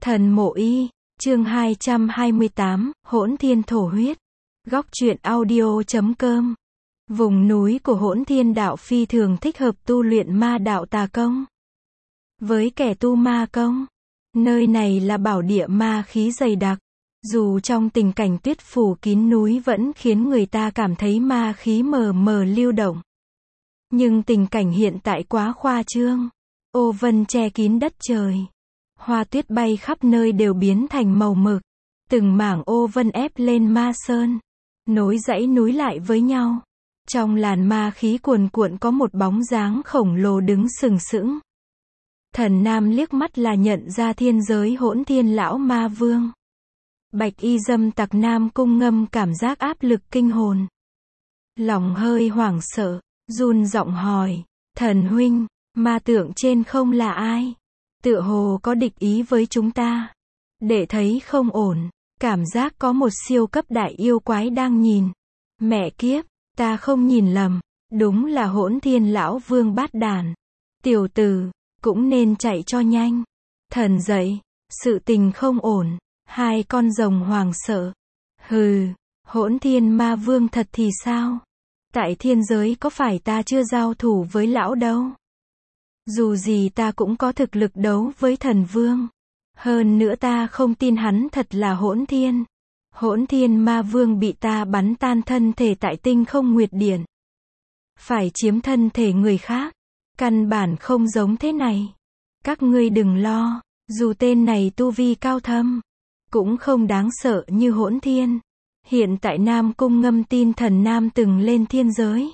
Thần Mộ Y, chương 228, Hỗn Thiên Thổ Huyết. Góc truyện audio.com. Vùng núi của Hỗn Thiên Đạo phi thường thích hợp tu luyện ma đạo tà công. Với kẻ tu ma công, nơi này là bảo địa ma khí dày đặc. Dù trong tình cảnh tuyết phủ kín núi vẫn khiến người ta cảm thấy ma khí mờ mờ lưu động. Nhưng tình cảnh hiện tại quá khoa trương. Ô vân che kín đất trời. Hoa tuyết bay khắp nơi đều biến thành màu mực. Từng mảng ô vân ép lên ma sơn, nối dãy núi lại với nhau. Trong làn ma khí cuồn cuộn có một bóng dáng khổng lồ đứng sừng sững. Thần Nam liếc mắt là nhận ra thiên giới Hỗn Thiên lão ma vương. Bạch y dâm tặc Nam Cung Ngâm cảm giác áp lực kinh hồn. Lòng hơi hoảng sợ, run giọng hỏi, thần huynh, ma tượng trên không là ai? Tựa hồ có địch ý với chúng ta. Để thấy không ổn, cảm giác có một siêu cấp đại yêu quái đang nhìn. Mẹ kiếp, ta không nhìn lầm, đúng là Hỗn Thiên lão vương bát đàn. Tiểu tử, cũng nên chạy cho nhanh. Thần dậy, sự tình không ổn. Hai con rồng hoàng sợ. Hừ, Hỗn Thiên ma vương thật thì sao? Tại thiên giới có phải ta chưa giao thủ với lão đâu? Dù gì ta cũng có thực lực đấu với thần vương. Hơn nữa ta không tin hắn thật là Hỗn Thiên. Hỗn Thiên ma vương bị ta bắn tan thân thể tại tinh không nguyệt điện. Phải chiếm thân thể người khác. Căn bản không giống thế này. Các ngươi đừng lo, dù tên này tu vi cao thâm, cũng không đáng sợ như Hỗn Thiên. Hiện tại Nam Cung Ngâm tin thần Nam từng lên thiên giới.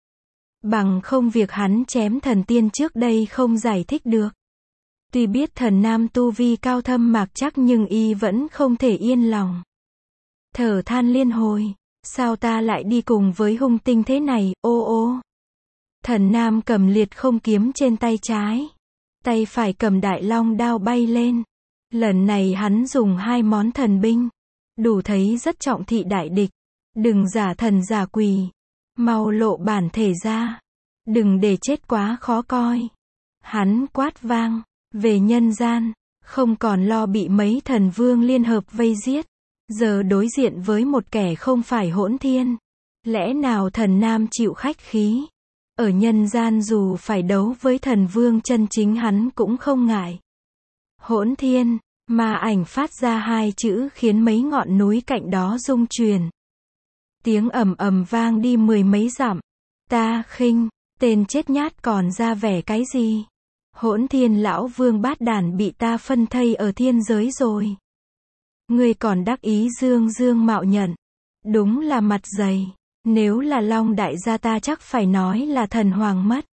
Bằng không việc hắn chém thần tiên trước đây không giải thích được. Tuy biết thần Nam tu vi cao thâm mạc chắc nhưng y vẫn không thể yên lòng. Thở than liên hồi, sao ta lại đi cùng với hung tinh thế này, ô ô. Thần Nam cầm liệt không kiếm trên tay trái. Tay phải cầm đại long đao bay lên. Lần này hắn dùng hai món thần binh. Đủ thấy rất trọng thị đại địch. Đừng giả thần giả quỷ. Mau lộ bản thể ra. Đừng để chết quá khó coi. Hắn quát vang. Về nhân gian. Không còn lo bị mấy thần vương liên hợp vây giết. Giờ đối diện với một kẻ không phải Hỗn Thiên. Lẽ nào thần Nam chịu khách khí? Ở nhân gian dù phải đấu với thần vương chân chính hắn cũng không ngại. Hỗn Thiên, ma ảnh phát ra hai chữ khiến mấy ngọn núi cạnh đó rung chuyển. Tiếng ầm ầm vang đi mười mấy dặm. Ta khinh, tên chết nhát còn ra vẻ cái gì? Hỗn Thiên lão vương bát đàn bị ta phân thây ở thiên giới rồi. Ngươi còn đắc ý dương dương mạo nhận. Đúng là mặt dày. Nếu là Long đại gia ta chắc phải nói là thần hoàng mất.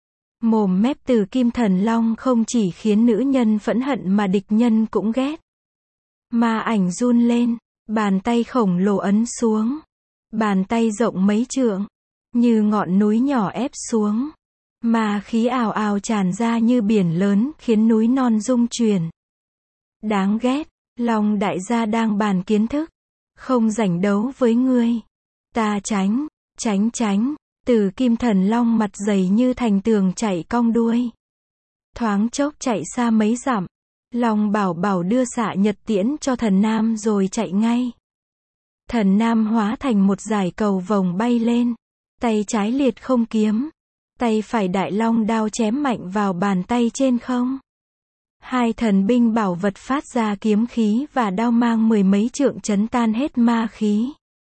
Mồm mép từ kim thần long không chỉ khiến nữ nhân phẫn hận mà địch nhân cũng ghét. Ma ảnh run lên, bàn tay khổng lồ ấn xuống. Bàn tay rộng mấy trượng, như ngọn núi nhỏ ép xuống. Ma khí ào ào tràn ra như biển lớn khiến núi non rung chuyển. Đáng ghét, Long đại gia đang bàn kiến thức. Không rảnh đấu với ngươi. Ta tránh, tránh, từ kim thần long mặt dày như thành tường chạy cong đuôi. Thoáng chốc chạy xa mấy dặm. Long bảo bảo đưa xạ nhật tiễn cho thần Nam rồi chạy ngay. Thần Nam hóa thành một dải cầu vồng bay lên. Tay trái liệt không kiếm. Tay phải đại long đao chém mạnh vào bàn tay trên không. Hai thần binh bảo vật phát ra kiếm khí và đao mang mười mấy trượng chấn tan hết ma khí.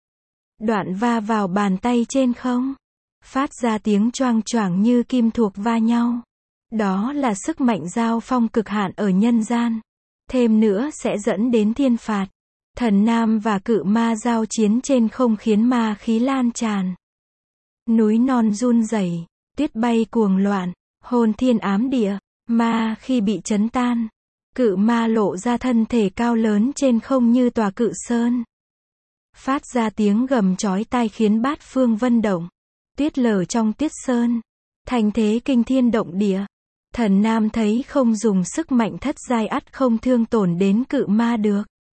Đoạn va vào bàn tay trên không. Phát ra tiếng choang choảng như kim thuộc va nhau. Đó là sức mạnh giao phong cực hạn ở nhân gian. Thêm nữa sẽ dẫn đến thiên phạt. Thần Nam và cự ma giao chiến trên không khiến ma khí lan tràn. Núi non run rẩy, tuyết bay cuồng loạn, hồn thiên ám địa. Ma khi bị chấn tan, cự ma lộ ra thân thể cao lớn trên không như tòa cự sơn. Phát ra tiếng gầm chói tai khiến bát phương vân động. Tuyết lở trong tuyết sơn. Thành thế kinh thiên động địa. Thần Nam thấy không dùng sức mạnh thất giai ắt không thương tổn đến cự ma được.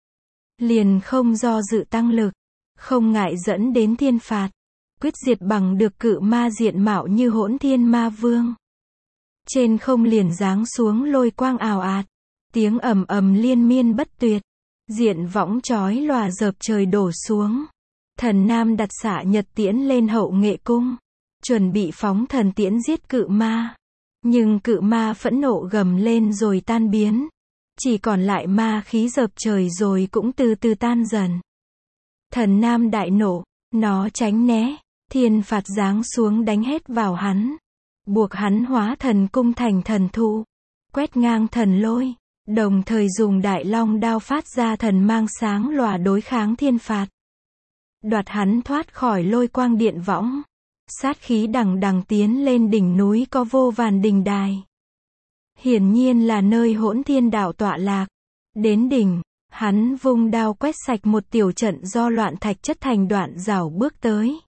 Liền không do dự tăng lực. Không ngại dẫn đến thiên phạt. Quyết diệt bằng được cự ma diện mạo như Hỗn Thiên ma vương. Trên không liền giáng xuống lôi quang ào ạt. Tiếng ầm ầm liên miên bất tuyệt. Diện võng chói lòa dợp trời đổ xuống. Thần Nam đặt xạ nhật tiễn lên Hậu Nghệ cung. Chuẩn bị phóng thần tiễn giết cự ma. Nhưng cự ma phẫn nộ gầm lên rồi tan biến. Chỉ còn lại ma khí dợp trời rồi cũng từ từ tan dần. Thần Nam đại nộ, nó tránh né. Thiên phạt giáng xuống đánh hết vào hắn. Buộc hắn hóa thần cung thành thần thụ. Quét ngang thần lôi. Đồng thời dùng đại long đao phát ra thần mang sáng lòa đối kháng thiên phạt. Đoạt hắn thoát khỏi lôi quang điện võng. Sát khí đằng đằng tiến lên đỉnh núi có vô vàn đình đài. Hiển nhiên là nơi Hỗn Thiên Đạo tọa lạc. Đến đỉnh, hắn vung đao quét sạch một tiểu trận do loạn thạch chất thành đoạn rảo bước tới.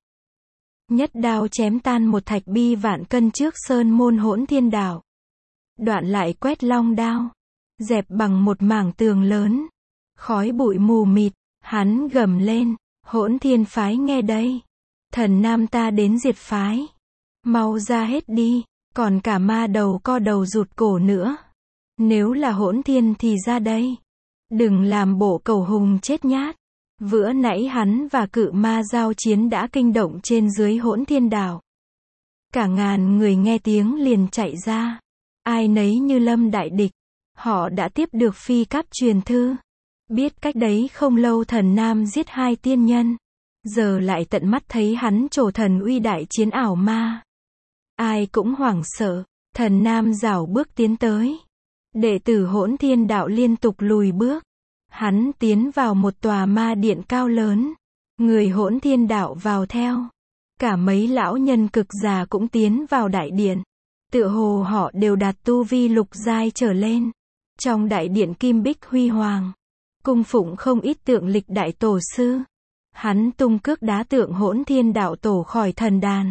Nhất đao chém tan một thạch bi vạn cân trước sơn môn Hỗn Thiên Đạo. Đoạn lại quét long đao, dẹp bằng một mảng tường lớn. Khói bụi mù mịt, hắn gầm lên, Hỗn Thiên phái nghe đây. Thần Nam ta đến diệt phái. Mau ra hết đi, còn cả ma đầu co đầu rụt cổ nữa. Nếu là Hỗn Thiên thì ra đây. Đừng làm bộ cầu hùng chết nhát. Vừa nãy hắn và cự ma giao chiến đã kinh động trên dưới Hỗn Thiên Đạo. Cả ngàn người nghe tiếng liền chạy ra. Ai nấy như lâm đại địch. Họ đã tiếp được phi cáp truyền thư. Biết cách đấy không lâu thần Nam giết 2 tiên nhân. Giờ lại tận mắt thấy hắn trổ thần uy đại chiến ảo ma. Ai cũng hoảng sợ. Thần Nam rảo bước tiến tới. Đệ tử Hỗn Thiên Đạo liên tục lùi bước. Hắn tiến vào một tòa ma điện cao lớn. Người Hỗn Thiên Đạo vào theo. Cả mấy lão nhân cực già cũng tiến vào đại điện. Tựa hồ họ đều đạt tu vi lục giai trở lên. Trong đại điện kim bích huy hoàng. Cung phụng không ít tượng lịch đại tổ sư. Hắn tung cước đá tượng Hỗn Thiên Đạo tổ khỏi thần đàn.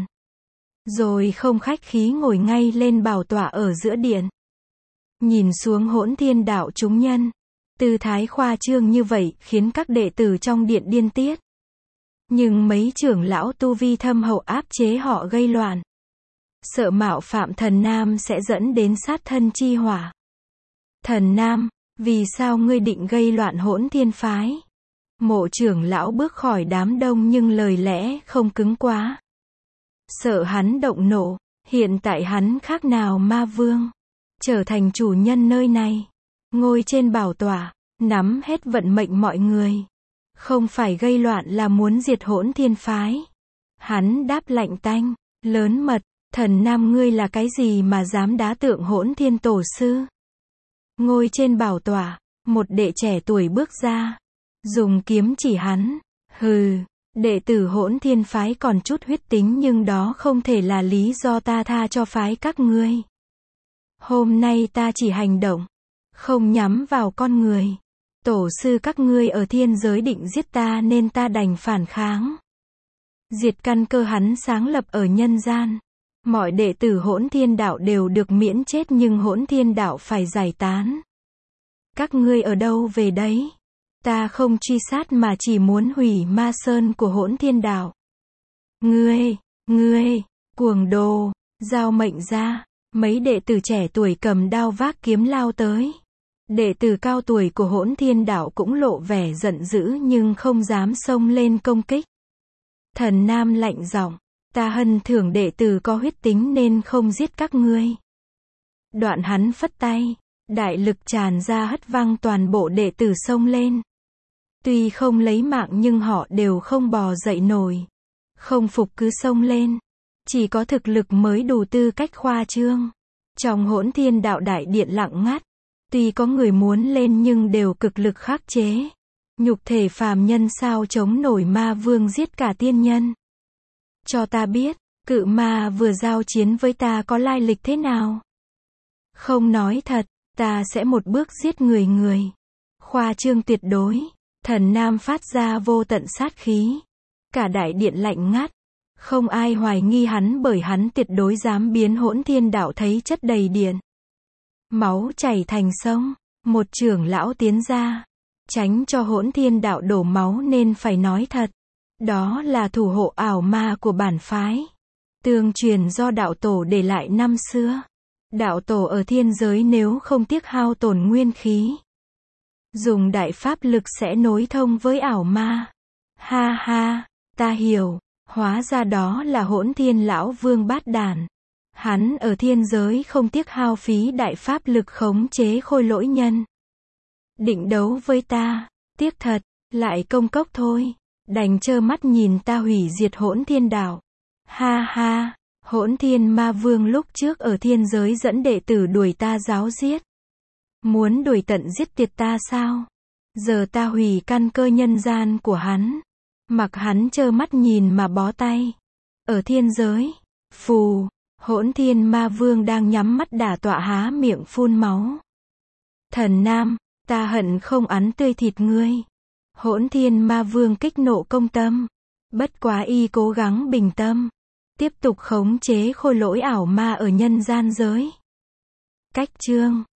Rồi không khách khí ngồi ngay lên bảo tọa ở giữa điện. Nhìn xuống Hỗn Thiên Đạo chúng nhân. Tư thái khoa trương như vậy khiến các đệ tử trong điện điên tiết. Nhưng mấy trưởng lão tu vi thâm hậu áp chế họ gây loạn. Sợ mạo phạm thần Nam sẽ dẫn đến sát thân chi hỏa. Thần Nam, vì sao ngươi định gây loạn Hỗn Thiên phái? Mộ trưởng lão bước khỏi đám đông nhưng lời lẽ không cứng quá. Sợ hắn động nộ, hiện tại hắn khác nào ma vương. Trở thành chủ nhân nơi này. Ngồi trên bảo tọa, nắm hết vận mệnh mọi người. Không phải gây loạn là muốn diệt Hỗn Thiên phái. Hắn đáp lạnh tanh, lớn mật, thần Nam ngươi là cái gì mà dám đá tượng Hỗn Thiên tổ sư? Ngồi trên bảo tọa, một đệ trẻ tuổi bước ra. Dùng kiếm chỉ hắn. Hừ, đệ tử Hỗn Thiên phái còn chút huyết tính nhưng đó không thể là lý do ta tha cho phái các ngươi. Hôm nay ta chỉ hành động, không nhắm vào con người. Tổ sư các ngươi ở thiên giới định giết ta nên ta đành phản kháng. Diệt căn cơ hắn sáng lập ở nhân gian. Mọi đệ tử Hỗn Thiên Đạo đều được miễn chết nhưng Hỗn Thiên Đạo phải giải tán. Các ngươi ở đâu về đấy? Ta không truy sát mà chỉ muốn hủy ma sơn của Hỗn Thiên Đạo. Ngươi, cuồng đồ, giao mệnh ra. Mấy đệ tử trẻ tuổi cầm đao vác kiếm lao tới. Đệ tử cao tuổi của Hỗn Thiên Đạo cũng lộ vẻ giận dữ nhưng không dám xông lên công kích. Thần Nam lạnh giọng, ta hân thưởng đệ tử có huyết tính nên không giết các ngươi. Đoạn hắn phất tay, đại lực tràn ra hất văng toàn bộ đệ tử xông lên. Tuy không lấy mạng nhưng họ đều không bò dậy nổi. Không phục cứ xông lên. Chỉ có thực lực mới đủ tư cách khoa trương. Trong Hỗn Thiên Đạo đại điện lặng ngắt. Tuy có người muốn lên nhưng đều cực lực khắc chế. Nhục thể phàm nhân sao chống nổi ma vương giết cả tiên nhân. Cho ta biết, cự ma vừa giao chiến với ta có lai lịch thế nào? Không nói thật, ta sẽ một bước giết người. Khoa trương tuyệt đối. Thần Nam phát ra vô tận sát khí. Cả đại điện lạnh ngắt. Không ai hoài nghi hắn bởi hắn tuyệt đối dám biến Hỗn Thiên Đạo thấy chất đầy điện. Máu chảy thành sông. Một trưởng lão tiến ra. Tránh cho Hỗn Thiên Đạo đổ máu nên phải nói thật. Đó là thủ hộ ảo ma của bản phái. Tương truyền do đạo tổ để lại năm xưa. Đạo tổ ở thiên giới nếu không tiếc hao tổn nguyên khí, dùng đại pháp lực sẽ nối thông với ảo ma. Ha ha, ta hiểu, hóa ra đó là Hỗn Thiên lão vương bát đản. Hắn ở thiên giới không tiếc hao phí đại pháp lực khống chế khôi lỗi nhân. Định đấu với ta, tiếc thật, lại công cốc thôi, đành trơ mắt nhìn ta hủy diệt Hỗn Thiên đạo. Ha ha, Hỗn Thiên ma vương lúc trước ở thiên giới dẫn đệ tử đuổi ta giáo giết. Muốn đuổi tận giết tiệt ta sao? Giờ ta hủy căn cơ nhân gian của hắn. Mặc hắn trơ mắt nhìn mà bó tay. Ở thiên giới, phù, Hỗn Thiên ma vương đang nhắm mắt đả tọa há miệng phun máu. Thần Nam, ta hận không ăn tươi thịt ngươi. Hỗn Thiên ma vương kích nộ công tâm. Bất quá y cố gắng bình tâm. Tiếp tục khống chế khôi lỗi ảo ma ở nhân gian giới. Cách chương